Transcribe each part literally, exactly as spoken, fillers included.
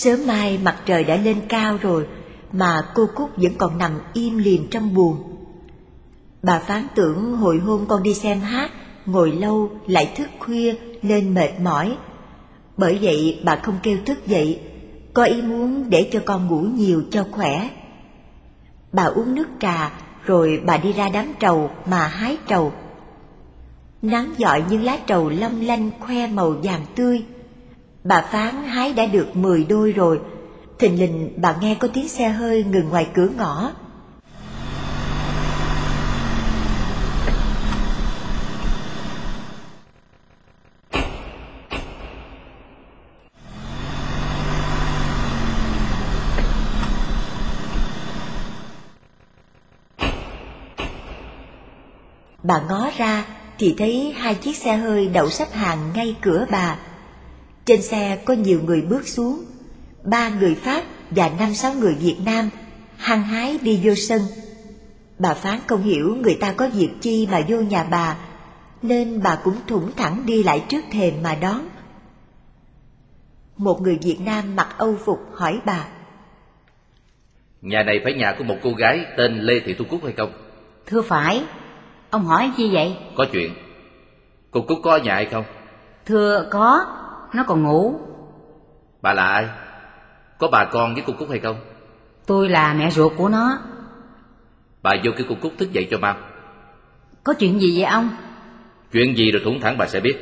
Sớm mai mặt trời đã lên cao rồi, mà cô Cúc vẫn còn nằm im lìm trong buồng. Bà Phán tưởng hồi hôm con đi xem hát, ngồi lâu lại thức khuya nên mệt mỏi. Bởi vậy bà không kêu thức dậy, có ý muốn để cho con ngủ nhiều cho khỏe. Bà uống nước trà, rồi bà đi ra đám trầu mà hái trầu. Nắng dọi những lá trầu long lanh khoe màu vàng tươi. Bà Phán hái đã được mười đôi rồi, thình lình bà nghe có tiếng xe hơi ngừng ngoài cửa ngõ. Bà ngó ra thì thấy hai chiếc xe hơi đậu sắp hàng ngay cửa bà. Trên xe có nhiều người bước xuống, ba người Pháp và năm sáu người Việt Nam hăng hái đi vô sân. Bà Phán không hiểu người ta có việc chi mà vô nhà bà, nên bà cũng thủng thẳng đi lại trước thềm mà đón. Một người Việt Nam mặc âu phục hỏi bà: Nhà này phải nhà của một cô gái tên Lê Thị Thu Cúc hay không? Thưa phải. Ông hỏi chi vậy? Có chuyện. Cô Cúc có ở nhà hay không? Thưa có, nó còn ngủ. Bà là ai? Có bà con với cô Cúc hay không? Tôi là mẹ ruột của nó. Bà vô kêu cô Cúc thức dậy cho mau. Có chuyện gì vậy ông? Chuyện gì rồi thủng thẳng bà sẽ biết.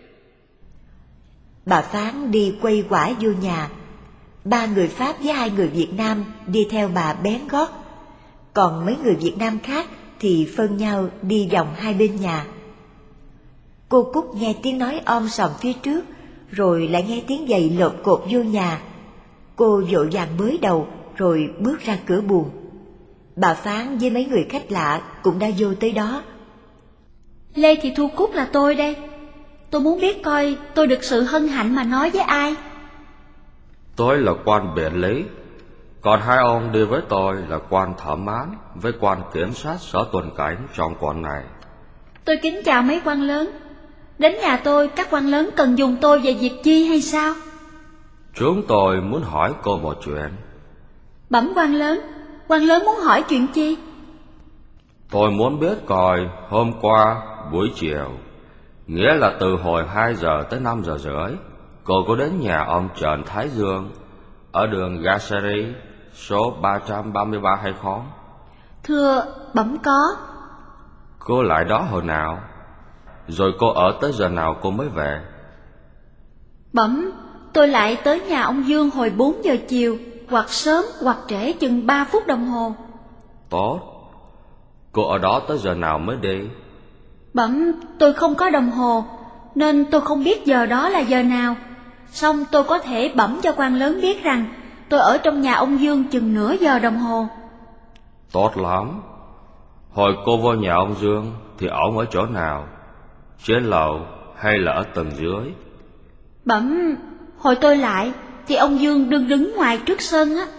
Bà Phán đi quay quả vô nhà. Ba người Pháp với hai người Việt Nam đi theo bà bén gót, còn mấy người Việt Nam khác thì phân nhau đi vòng hai bên nhà. Cô Cúc nghe tiếng nói om sòm phía trước, rồi lại nghe tiếng giày lộp cộp vô nhà. Cô vội vàng bới đầu rồi bước ra cửa buồng. Bà Phán với mấy người khách lạ cũng đã vô tới đó. Lê Thị Thu Cúc là tôi đây. Tôi muốn biết coi tôi được sự hân hạnh mà nói với ai. Tôi là quan biện lý, còn hai ông đi với tôi là quan thẩm án với quan kiểm soát sở tuần cảnh trong quận này. Tôi kính chào mấy quan lớn. Đến nhà tôi các quan lớn cần dùng tôi về việc chi hay sao? Chúng tôi muốn hỏi cô một chuyện. Bẩm quan lớn, quan lớn muốn hỏi chuyện chi? Tôi muốn biết coi hôm qua buổi chiều, nghĩa là từ hồi hai giờ tới năm giờ rưỡi, cô có đến nhà ông Trần Thái Dương ở đường Gassery số ba trăm ba mươi ba hay không? Thưa, bẩm có. Cô lại đó hồi nào? Rồi cô ở tới giờ nào cô mới về? Bẩm, tôi lại tới nhà ông Dương hồi bốn giờ chiều, hoặc sớm hoặc trễ chừng ba phút đồng hồ. Tốt. Cô ở đó tới giờ nào mới đi? Bẩm, tôi không có đồng hồ, nên tôi không biết giờ đó là giờ nào. Xong tôi có thể bẩm cho quan lớn biết rằng tôi ở trong nhà ông Dương chừng nửa giờ đồng hồ. Tốt lắm. Hồi cô vô nhà ông Dương thì ổng ở chỗ nào? Trên lầu hay là ở tầng dưới? Bẩm, hồi tôi lại thì ông Dương đứng đứng ngoài trước sân á.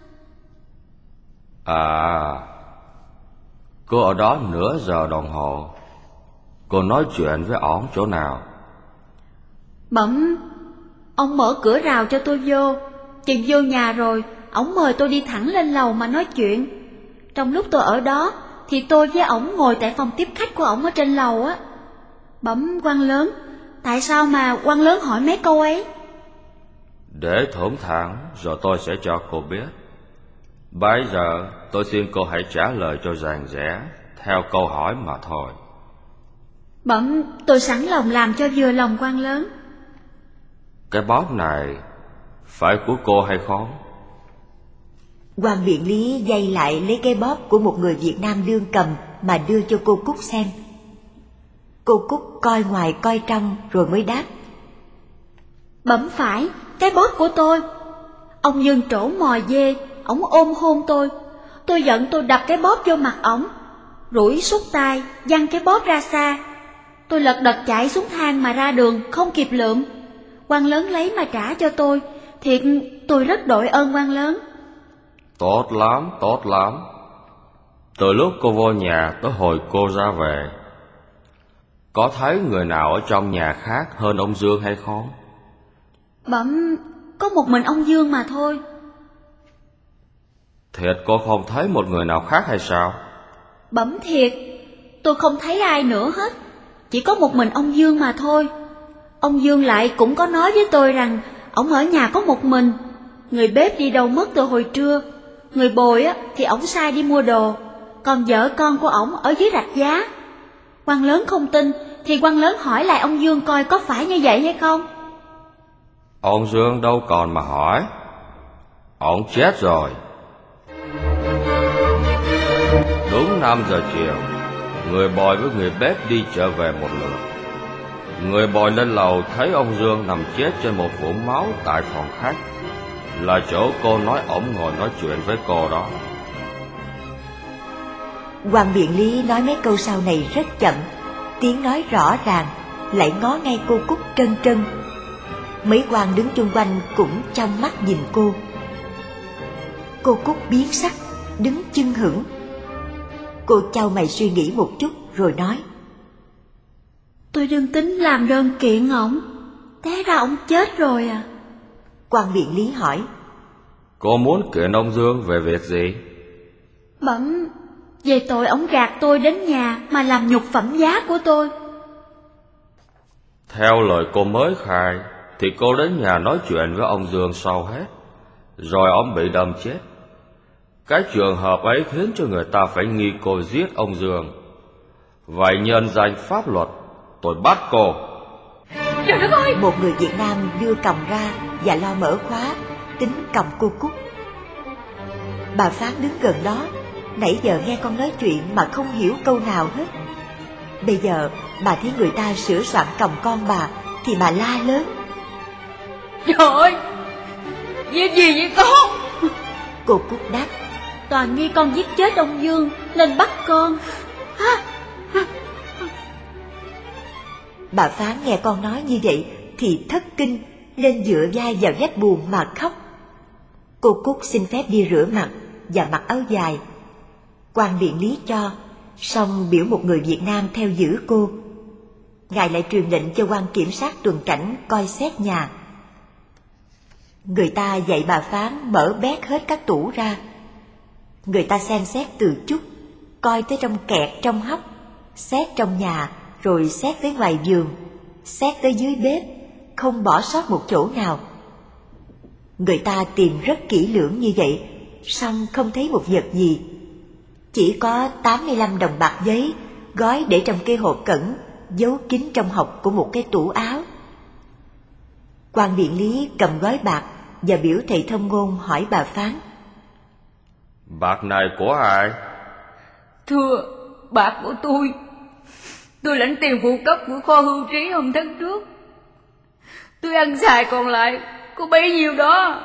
À, cô ở đó nửa giờ đồng hồ. Cô nói chuyện với ổng chỗ nào? Bẩm, ông mở cửa rào cho tôi vô. Chừng vô nhà rồi, ổng mời tôi đi thẳng lên lầu mà nói chuyện. Trong lúc tôi ở đó thì tôi với ổng ngồi tại phòng tiếp khách của ổng ở trên lầu á. Bẩm quan lớn, tại sao mà quan lớn hỏi mấy câu ấy? Để thủng thẳng rồi tôi sẽ cho cô biết. Bây giờ tôi xin cô hãy trả lời cho rành rẽ theo câu hỏi mà thôi. Bẩm, tôi sẵn lòng làm cho vừa lòng quan lớn. Cái bóp này phải của cô hay không? Quan biện lý dây lại lấy cái bóp của một người Việt Nam đương cầm mà đưa cho cô Cúc xem. Cô Cúc coi ngoài coi trong rồi mới đáp: Bẩm phải, cái bóp của tôi. Ông Dương trổ mòi dê, ổng ôm hôn tôi. Tôi giận tôi đập cái bóp vô mặt ổng, rủi xúc tay, văng cái bóp ra xa. Tôi lật đật chạy xuống thang mà ra đường, không kịp lượm. Quan lớn lấy mà trả cho tôi, thiệt tôi rất đội ơn quan lớn. Tốt lắm, tốt lắm. Từ lúc cô vô nhà tới hồi cô ra về, có thấy người nào ở trong nhà khác hơn ông Dương hay không? Bẩm, có một mình ông Dương mà thôi. Thiệt cô không thấy một người nào khác hay sao? Bẩm thiệt, tôi không thấy ai nữa hết, chỉ có một mình ông Dương mà thôi. Ông Dương lại cũng có nói với tôi rằng ổng ở nhà có một mình, người bếp đi đâu mất từ hồi trưa, người bồi á thì ổng sai đi mua đồ, còn vợ con của ổng ở dưới rạch giá. Quan lớn không tin thì quan lớn hỏi lại ông Dương coi có phải như vậy hay không. Ông Dương đâu còn mà hỏi, ông chết rồi. Đúng năm giờ chiều, người bồi với người bếp đi trở về một lượt. Người bồi lên lầu thấy ông Dương nằm chết trên một vũng máu tại phòng khách, là chỗ cô nói ổng ngồi nói chuyện với cô đó. Quan biện lý nói mấy câu sau này rất chậm, tiếng nói rõ ràng, lại ngó ngay cô Cúc trân trân. Mấy quan đứng chung quanh cũng trong mắt nhìn cô. Cô Cúc biến sắc, đứng chưng hửng. Cô chau mày suy nghĩ một chút rồi nói: Tôi đương tính làm đơn kiện ổng, té ra ổng chết rồi à. Quan biện lý hỏi: Cô muốn kiện ông Dương về việc gì? Bẩm, về tội ổng gạt tôi đến nhà mà làm nhục phẩm giá của tôi. Theo lời cô mới khai thì cô đến nhà nói chuyện với ông Dương sau hết, rồi ông bị đâm chết. Cái trường hợp ấy khiến cho người ta phải nghi cô giết ông Dương. Vậy nhân danh pháp luật, tôi bắt cô. Trời đất ơi! Một người Việt Nam đưa còng ra và lo mở khóa, tính cầm cô Cúc. Bà Phán đứng gần đó, nãy giờ nghe con nói chuyện mà không hiểu câu nào hết. Bây giờ bà thấy người ta sửa soạn còng con bà thì bà la lớn: Trời ơi! Giết gì vậy con? Cô Cúc đáp: Toàn nghi con giết chết ông Dương nên bắt con. Bà Phán nghe con nói như vậy thì thất kinh, nên dựa vai vào vách buồng mà khóc. Cô Cúc xin phép đi rửa mặt và mặc áo dài. Quan biện lý cho, xong biểu một người Việt Nam theo giữ cô. Ngài lại truyền lệnh cho quan kiểm sát tuần cảnh coi xét nhà. Người ta dạy bà Phán mở bét hết các tủ ra. Người ta xem xét từ chút, coi tới trong kẹt trong hốc, xét trong nhà, rồi xét tới ngoài giường, xét tới dưới bếp, không bỏ sót một chỗ nào. Người ta tìm rất kỹ lưỡng như vậy, song không thấy một vật gì. Chỉ có tám mươi lăm đồng bạc giấy gói để trong cái hộp cẩn, giấu kín trong hộc của một cái tủ áo. Quan biện lý cầm gói bạc và biểu thầy thông ngôn hỏi bà Phán: Bạc này của ai? Thưa, bạc của tôi. Tôi lãnh tiền phụ cấp của kho hưu trí hôm tháng trước. Tôi ăn xài còn lại có bấy nhiêu đó.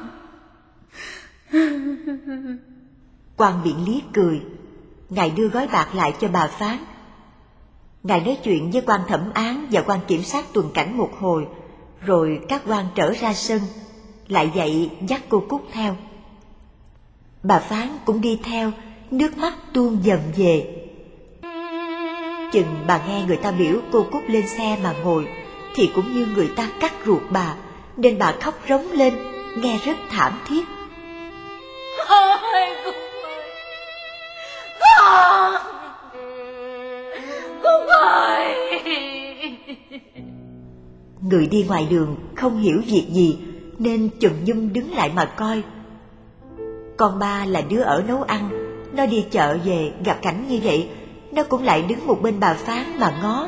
Quan biện lý cười. Ngài đưa gói bạc lại cho bà Phán. Ngài nói chuyện với quan thẩm án và quan kiểm sát tuần cảnh một hồi, rồi các quan trở ra sân, lại dạy dắt cô Cúc theo. Bà Phán cũng đi theo, nước mắt tuôn dầm về. Chừng bà nghe người ta biểu cô Cúc lên xe mà ngồi, thì cũng như người ta cắt ruột bà, nên bà khóc rống lên, nghe rất thảm thiết. Ôi, Cúc ơi! Con! Cúc ơi! Người đi ngoài đường không hiểu việc gì, nên chùm nhum đứng lại mà coi. Con ba là đứa ở nấu ăn, nó đi chợ về gặp cảnh như vậy, nó cũng lại đứng một bên bà Phán mà ngó.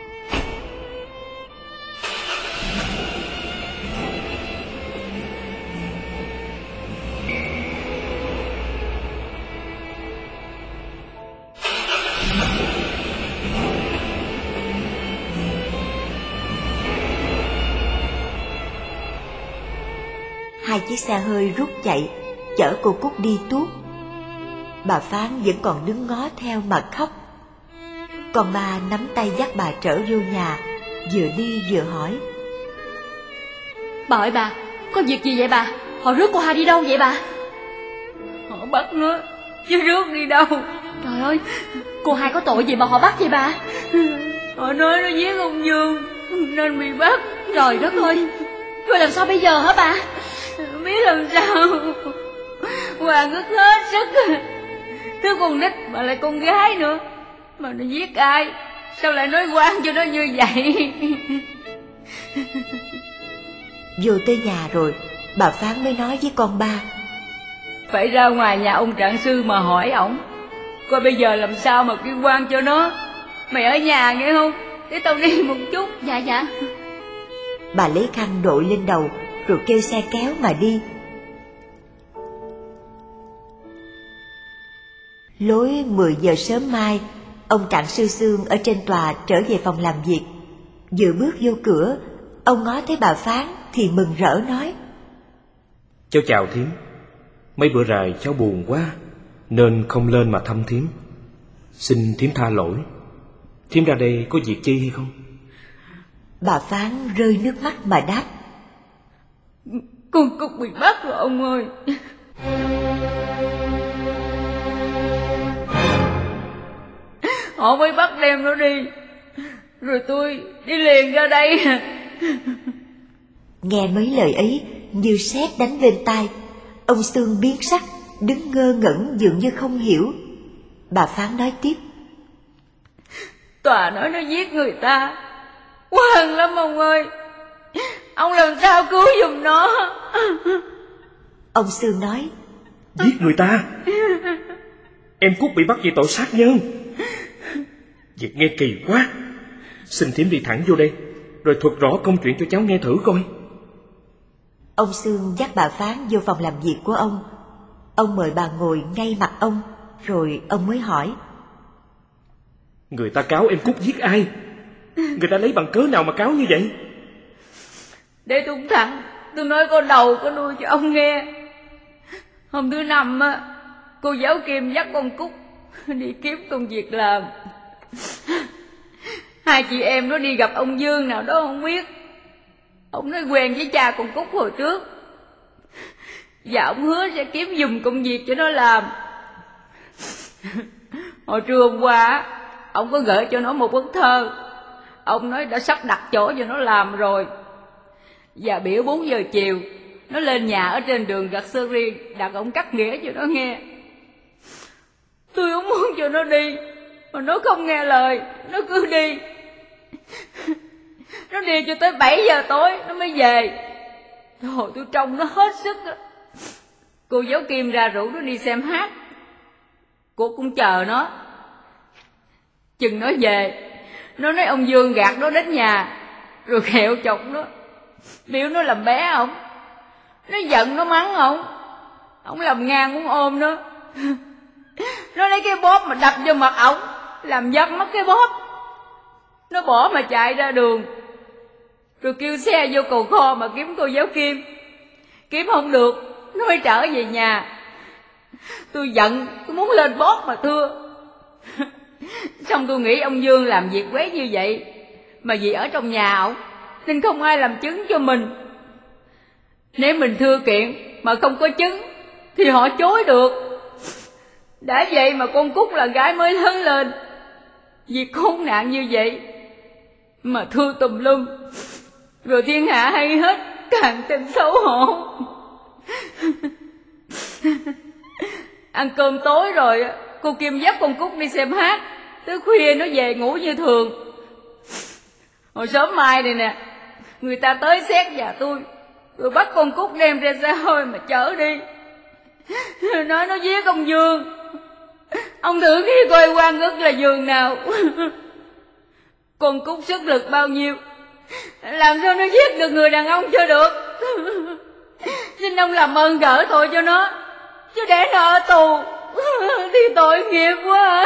Hai chiếc xe hơi rút chạy, chở cô Cúc đi tuốt. Bà Phán vẫn còn đứng ngó theo mà khóc. Con ba nắm tay dắt bà trở vô nhà, vừa đi vừa hỏi: Bà ơi bà, có việc gì vậy bà? Họ rước cô hai đi đâu vậy bà? Họ bắt nó, chứ rước đi đâu. Trời ơi, cô hai có tội gì mà họ bắt vậy bà? Họ nói nó giết ông Dương nên bị bắt. Trời đất ơi, rồi làm sao bây giờ hả bà? làm sao. Hoàng ức hết sức. Thứ con nít mà lại con gái nữa, mà nó giết ai, sao lại nói oan cho nó như vậy. Vô tới nhà rồi, bà Phán mới nói với con ba: Phải ra ngoài nhà ông trạng sư mà hỏi ổng, coi bây giờ làm sao mà kêu oan cho nó. Mày ở nhà nghe không, để tao đi một chút. Dạ dạ. Bà lấy khăn đội lên đầu rồi kêu xe kéo mà đi. Lối mười giờ sớm mai, ông Trạng Sư Xương ở trên tòa trở về phòng làm việc. Vừa bước vô cửa, ông ngó thấy bà Phán thì mừng rỡ nói: Cháu chào thím. Mấy bữa rày cháu buồn quá nên không lên mà thăm thím. Xin thím tha lỗi. Thím ra đây có việc chi hay không? Bà Phán rơi nước mắt mà đáp: Con Cúc bị bắt rồi ông ơi. Họ mới bắt đem nó đi, rồi tôi đi liền ra đây. Nghe mấy lời ấy như sét đánh bên tai, ông Xương biến sắc, đứng ngơ ngẩn dường như không hiểu. Bà Phán nói tiếp: Tòa nói nó giết người ta, oan lắm ông ơi. Ông làm sao cứu giùm nó. Ông Xương nói: Giết người ta? Em Cúc bị bắt vì tội sát nhân. Việc nghe kỳ quá. Xin thím đi thẳng vô đây, rồi thuật rõ công chuyện cho cháu nghe thử coi. Ông Xương dắt bà Phán vô phòng làm việc của ông. Ông mời bà ngồi ngay mặt ông, rồi ông mới hỏi: Người ta cáo em Cúc giết ai? Người ta lấy bằng cớ nào mà cáo như vậy? Để tôi thẳng, tôi nói có đầu có đuôi cho ông nghe. Hôm thứ năm á, cô giáo Kim dắt con Cúc đi kiếm công việc làm. Hai chị em nó đi gặp ông Dương nào đó không biết. Ông nói quen với cha con Cúc hồi trước, và ông hứa sẽ kiếm giùm công việc cho nó làm. Hồi trưa hôm qua, ông có gửi cho nó một bức thơ. Ông nói đã sắp đặt chỗ cho nó làm rồi. Và biểu bốn giờ chiều nó lên nhà ở trên đường Gặt Sơ Riêng đặt ông cắt nghĩa cho nó nghe. Tôi không muốn cho nó đi, mà nó không nghe lời, nó cứ đi. Nó đi cho tới bảy giờ tối nó mới về. Thôi tôi trông nó hết sức đó. Cô giáo Kim ra rủ nó đi xem hát. Cô cũng chờ nó. Chừng nó về, nó nói ông Dương gạt nó đến nhà, rồi khẹo chọc nó, biểu nó làm bé ổng. Nó giận nó mắng ổng. Ổng làm ngang muốn ôm nó. Nó lấy cái bóp mà đập vô mặt ổng, làm văng mất cái bóp. Nó bỏ mà chạy ra đường, rồi kêu xe vô cầu kho mà kiếm cô giáo Kim. Kiếm không được, nó mới trở về nhà. Tôi giận, tôi muốn lên bóp mà thưa. Xong tôi nghĩ ông Dương làm việc quấy như vậy, mà vì ở trong nhà ổng nên không ai làm chứng cho mình. Nếu mình thưa kiện mà không có chứng thì họ chối được. Đã vậy mà con Cúc là gái mới lớn lên, việc khốn nạn như vậy mà thưa tùm lum, rồi thiên hạ hay hết, càng thêm xấu hổ. Ăn cơm tối rồi, cô Kim dắt con Cúc đi xem hát. Tới khuya nó về ngủ như thường. Hồi sớm mai này nè, người ta tới xét nhà tôi, rồi bắt con Cúc đem ra xe hơi mà chở đi. Nói nó giết ông Dương. Ông thử nghĩ coi oan ức là giường nào. Con Cúc sức lực bao nhiêu, làm sao nó giết được người đàn ông cho được. Xin ông làm ơn gỡ tội cho nó, chứ để nó ở tù thì tội nghiệp quá.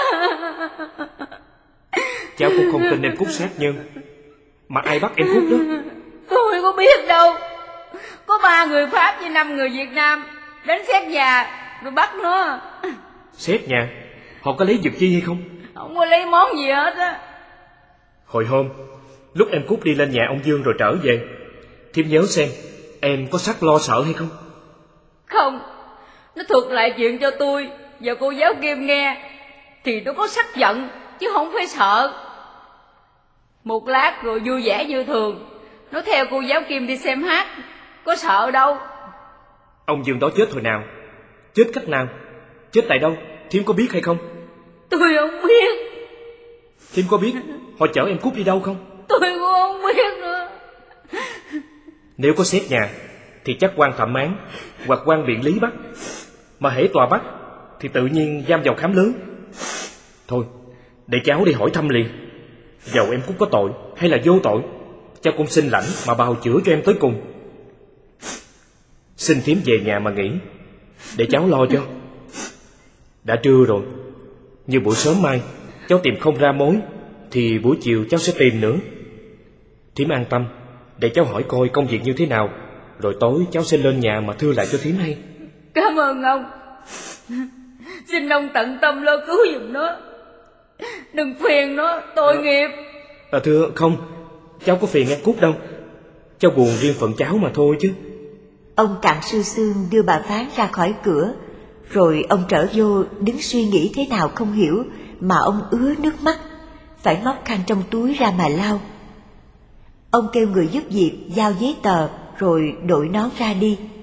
Cháu cũng không tin em Cúc sát nhân. Mà ai bắt em Cúc đó? Tôi có biết đâu. Có ba người Pháp với năm người Việt Nam đến xét nhà rồi bắt nó. Xét nhà? Họ có lấy vật chi hay không? Không có lấy món gì hết á. Hồi hôm lúc em Cúc đi lên nhà ông Dương rồi trở về, thím nhớ xem em có sắc lo sợ hay không? Không. Nó thuật lại chuyện cho tôi và cô giáo Kim nghe thì nó có sắc giận chứ không phải sợ. Một lát rồi vui vẻ như thường. Nó theo cô giáo Kim đi xem hát, có sợ đâu. Ông Dương đó chết hồi nào? Chết cách nào? Chết tại đâu? Thím có biết hay không? Tôi không biết. Thím có biết họ chở em Cúc đi đâu không? Tôi cũng không biết nữa. Nếu có xét nhà thì chắc quan thẩm án hoặc quan biện lý bắt. Mà hễ tòa bắt thì tự nhiên giam vào khám lớn. Thôi, để cháu đi hỏi thăm liền. Dầu em Cúc có tội hay là vô tội, cháu cũng xin lãnh mà bào chữa cho em tới cùng. Xin thím về nhà mà nghỉ, để cháu lo cho. Đã trưa rồi, như buổi sớm mai cháu tìm không ra mối thì buổi chiều cháu sẽ tìm nữa. Thím an tâm, để cháu hỏi coi công việc như thế nào, rồi tối cháu sẽ lên nhà mà thưa lại cho thím hay. Cảm ơn ông. Xin ông tận tâm lo cứu giùm nó. Đừng phiền nó, tội nghiệp. À, thưa không, cháu có phiền em Cúc đâu. Cháu buồn riêng phận cháu mà thôi chứ. Ông Cạn Sư Xương đưa bà Phán ra khỏi cửa, rồi ông trở vô đứng suy nghĩ thế nào không hiểu mà ông ứa nước mắt, phải móc khăn trong túi ra mà lau. Ông kêu người giúp việc giao giấy tờ rồi đội nón ra đi.